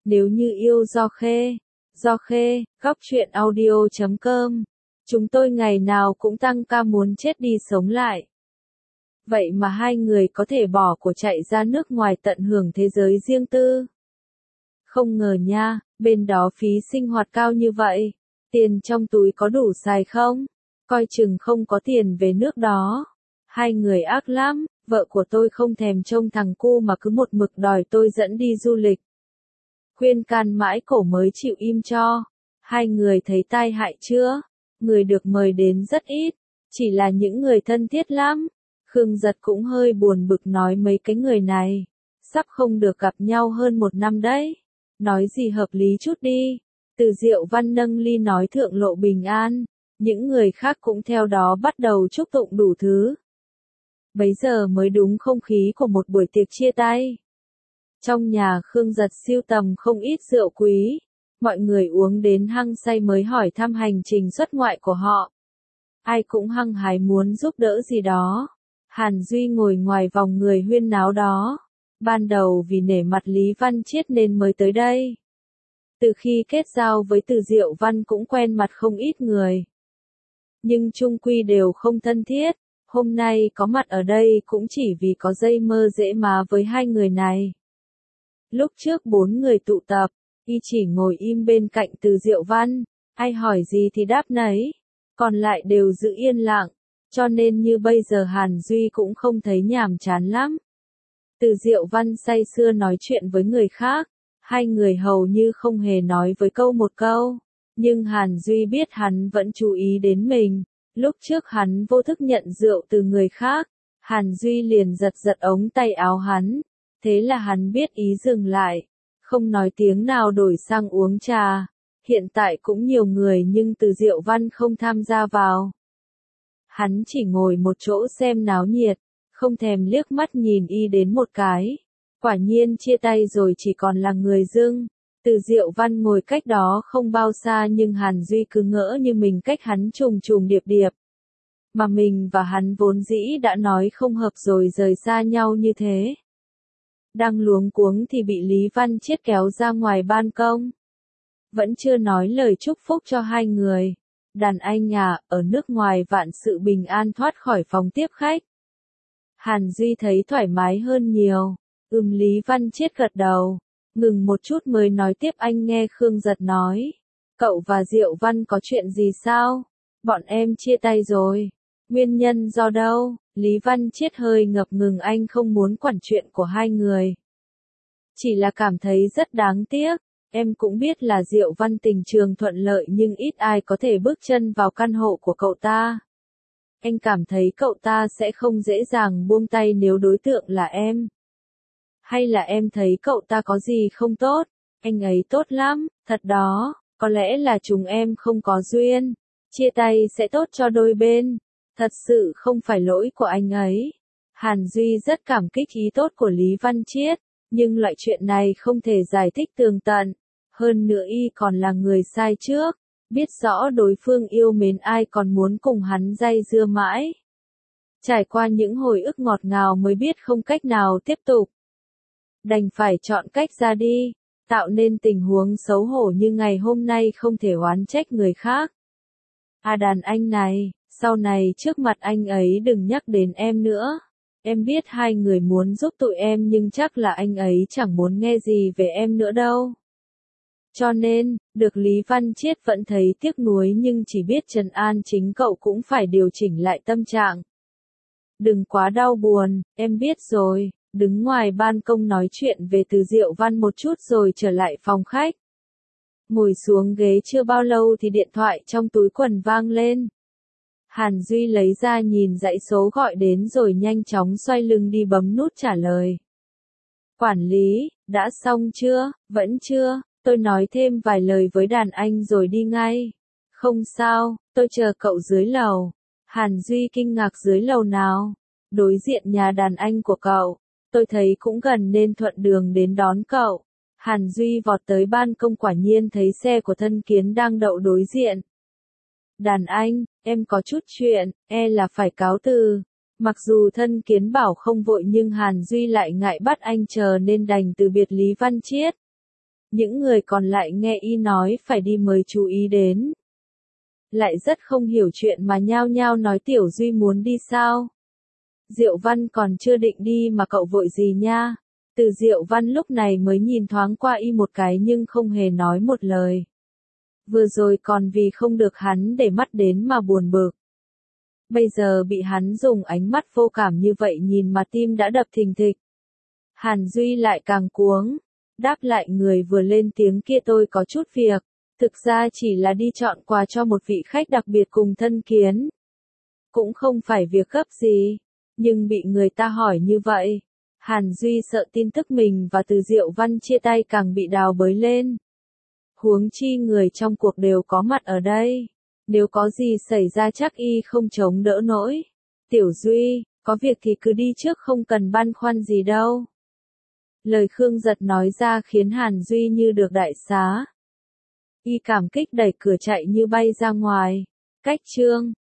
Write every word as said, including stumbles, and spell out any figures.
Nếu như yêu Do Khê, Do Khê, góc truyện audio chấm com. Chúng tôi ngày nào cũng tăng ca muốn chết đi sống lại. Vậy mà hai người có thể bỏ của chạy ra nước ngoài tận hưởng thế giới riêng tư. Không ngờ nha, bên đó phí sinh hoạt cao như vậy. Tiền trong túi có đủ xài không? Coi chừng không có tiền về nước đó. Hai người ác lắm, vợ của tôi không thèm trông thằng cu mà cứ một mực đòi tôi dẫn đi du lịch. Khuyên can mãi cổ mới chịu im cho. Hai người thấy tai hại chưa? Người được mời đến rất ít, chỉ là những người thân thiết lắm. Khương Giật cũng hơi buồn bực nói mấy cái người này, sắp không được gặp nhau hơn một năm đấy. Nói gì hợp lý chút đi. Từ Diệu Văn nâng ly nói thượng lộ bình an, những người khác cũng theo đó bắt đầu chúc tụng đủ thứ. Bấy giờ mới đúng không khí của một buổi tiệc chia tay. Trong nhà Khương Giật sưu tầm không ít rượu quý, mọi người uống đến hăng say mới hỏi thăm hành trình xuất ngoại của họ. Ai cũng hăng hái muốn giúp đỡ gì đó. Hàn Duy ngồi ngoài vòng người huyên náo đó. Ban đầu vì nể mặt Lý Văn Chiết nên mới tới đây. Từ khi kết giao với Từ Diệu Văn cũng quen mặt không ít người. Nhưng chung quy đều không thân thiết. Hôm nay có mặt ở đây cũng chỉ vì có dây mơ dễ má với hai người này. Lúc trước bốn người tụ tập, y chỉ ngồi im bên cạnh Từ Diệu Văn, ai hỏi gì thì đáp nấy, còn lại đều giữ yên lặng, cho nên như bây giờ Hàn Duy cũng không thấy nhàm chán lắm. Từ Diệu Văn say sưa nói chuyện với người khác, hai người hầu như không hề nói với câu một câu, nhưng Hàn Duy biết hắn vẫn chú ý đến mình. Lúc trước hắn vô thức nhận rượu từ người khác, Hàn Duy liền giật giật ống tay áo hắn, thế là hắn biết ý dừng lại, không nói tiếng nào đổi sang uống trà. Hiện tại cũng nhiều người nhưng Từ Diệu Văn không tham gia vào. Hắn chỉ ngồi một chỗ xem náo nhiệt, không thèm liếc mắt nhìn y đến một cái. Quả nhiên chia tay rồi chỉ còn là người dưng. Từ Diệu Văn ngồi cách đó không bao xa nhưng Hàn Duy cứ ngỡ như mình cách hắn trùng trùng điệp điệp. Mà mình và hắn vốn dĩ đã nói không hợp rồi rời xa nhau như thế. Đang luống cuống thì bị Lý Văn Chiết kéo ra ngoài ban công. Vẫn chưa nói lời chúc phúc cho hai người. Đàn anh à, ở nước ngoài vạn sự bình an thoát khỏi phòng tiếp khách. Hàn Duy thấy thoải mái hơn nhiều. Ừm Lý Văn Chiết gật đầu. Ngừng một chút mới nói tiếp anh nghe Khương Giật nói. Cậu và Diệu Văn có chuyện gì sao? Bọn em chia tay rồi. Nguyên nhân do đâu? Lý Văn Chiết hơi ngập ngừng anh không muốn quản chuyện của hai người. Chỉ là cảm thấy rất đáng tiếc. Em cũng biết là Diệu Văn tình trường thuận lợi nhưng ít ai có thể bước chân vào căn hộ của cậu ta. Anh cảm thấy cậu ta sẽ không dễ dàng buông tay nếu đối tượng là em. Hay là em thấy cậu ta có gì không tốt? Anh ấy tốt lắm, thật đó, có lẽ là chúng em không có duyên. Chia tay sẽ tốt cho đôi bên. Thật sự không phải lỗi của anh ấy. Hàn Duy rất cảm kích ý tốt của Lý Văn Chiết, nhưng loại chuyện này không thể giải thích tường tận. Hơn nữa y còn là người sai trước, biết rõ đối phương yêu mến ai còn muốn cùng hắn day dưa mãi. Trải qua những hồi ức ngọt ngào mới biết không cách nào tiếp tục. Đành phải chọn cách ra đi, tạo nên tình huống xấu hổ như ngày hôm nay không thể oán trách người khác. À đàn anh này, sau này trước mặt anh ấy đừng nhắc đến em nữa. Em biết hai người muốn giúp tụi em nhưng chắc là anh ấy chẳng muốn nghe gì về em nữa đâu. Cho nên, được Lý Văn Chiết vẫn thấy tiếc nuối nhưng chỉ biết trấn an chính cậu cũng phải điều chỉnh lại tâm trạng. Đừng quá đau buồn, em biết rồi. Đứng ngoài ban công nói chuyện về Từ Diệu Văn một chút rồi trở lại phòng khách. Ngồi xuống ghế chưa bao lâu thì điện thoại trong túi quần vang lên. Hàn Duy lấy ra nhìn dãy số gọi đến rồi nhanh chóng xoay lưng đi bấm nút trả lời. Quản lý, đã xong chưa? Vẫn chưa, tôi nói thêm vài lời với đàn anh rồi đi ngay. Không sao, tôi chờ cậu dưới lầu. Hàn Duy kinh ngạc dưới lầu nào? Đối diện nhà đàn anh của cậu. Tôi thấy cũng gần nên thuận đường đến đón cậu. Hàn Duy vọt tới ban công quả nhiên thấy xe của Thân Kiến đang đậu đối diện. Đàn anh, em có chút chuyện, e là phải cáo từ. Mặc dù Thân Kiến bảo không vội nhưng Hàn Duy lại ngại bắt anh chờ nên đành từ biệt Lý Văn Chiết. Những người còn lại nghe y nói phải đi mới chú ý đến. Lại rất không hiểu chuyện mà nhao nhao nói Tiểu Duy muốn đi sao. Diệu Văn còn chưa định đi mà cậu vội gì nha. Từ Diệu Văn lúc này mới nhìn thoáng qua y một cái nhưng không hề nói một lời. Vừa rồi còn vì không được hắn để mắt đến mà buồn bực. Bây giờ bị hắn dùng ánh mắt vô cảm như vậy nhìn mà tim đã đập thình thịch. Hàn Duy lại càng cuống. Đáp lại người vừa lên tiếng kia tôi có chút việc. Thực ra chỉ là đi chọn quà cho một vị khách đặc biệt cùng thân kiến. Cũng không phải việc gấp gì. Nhưng bị người ta hỏi như vậy. Hàn Duy sợ tin tức mình và Từ Diệu Văn chia tay càng bị đào bới lên. Huống chi người trong cuộc đều có mặt ở đây. Nếu có gì xảy ra chắc y không chống đỡ nổi. Tiểu Duy, có việc thì cứ đi trước không cần băn khoăn gì đâu. Lời Khương Giật nói ra khiến Hàn Duy như được đại xá. Y cảm kích đẩy cửa chạy như bay ra ngoài. Cách chương